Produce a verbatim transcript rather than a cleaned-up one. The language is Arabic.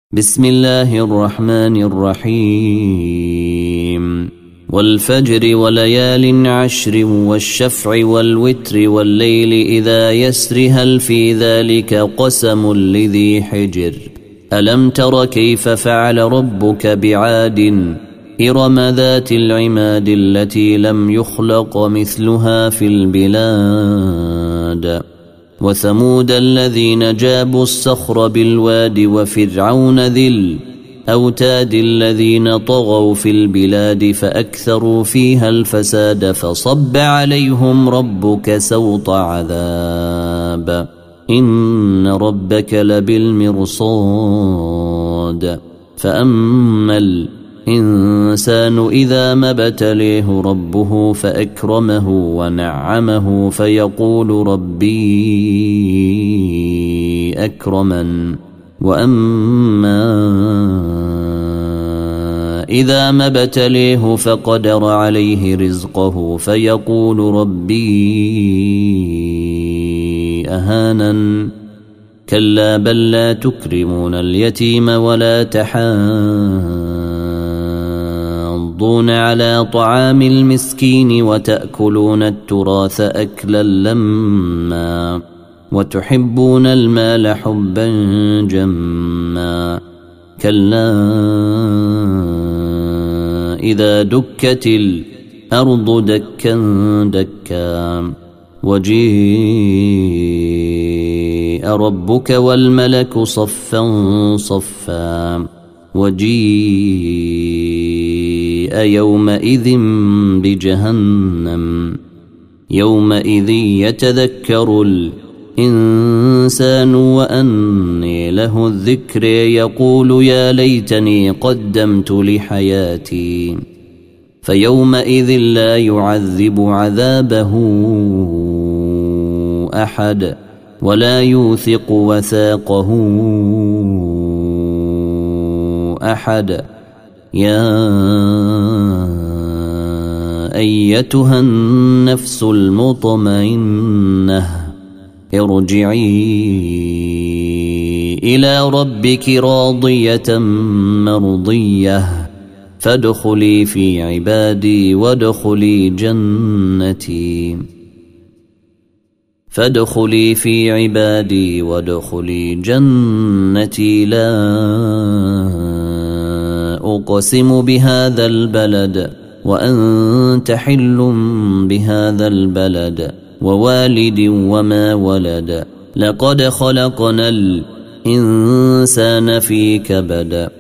بسم الله الرحمن الرحيم والفجر وليال عشر والشفع والوتر والليل إذا يسر هل في ذلك قسم لذي حجر ألم تر كيف فعل ربك بعاد إرم ذات العماد التي لم يخلق مثلها في البلاد وثمود الذين جابوا الصخر بالواد وفرعون ذي الأوتاد الذين طغوا في البلاد فأكثروا فيها الفساد فصب عليهم ربك سوط عذاب إن ربك لبالمرصاد فأما الإنسان إذا ما ابتليه ربه فأكرمه ونعمه فيقول ربي أكرمن وأما إذا ما ابتليه فقدر عليه رزقه فيقول ربي أهانن كلا بل لا تكرمون اليتيم ولا تحاضون على طعام المسكين وتأكلون التراث أكلا لما وتحبون المال حبا جما كلا إذا دكت الأرض دكا دكا وجيء ربك والملك صفا صفا وجيء يومئذ بجهنم يومئذ يتذكر الإنسان وأني له الذكر يقول يا ليتني قدمت لحياتي فيومئذ لا يعذب عذابه أحد ولا يوثق وثاقه أحد يا أيتها النفس المطمئنة ارجعي إلى ربك راضية مرضية فادخلي في عبادي وادخلي جنتي فادخلي في عبادي وادخلي جنتي لا أقسم بهذا البلد وأنت حل بهذا البلد ووالد وما ولد لقد خلقنا الإنسان في كبد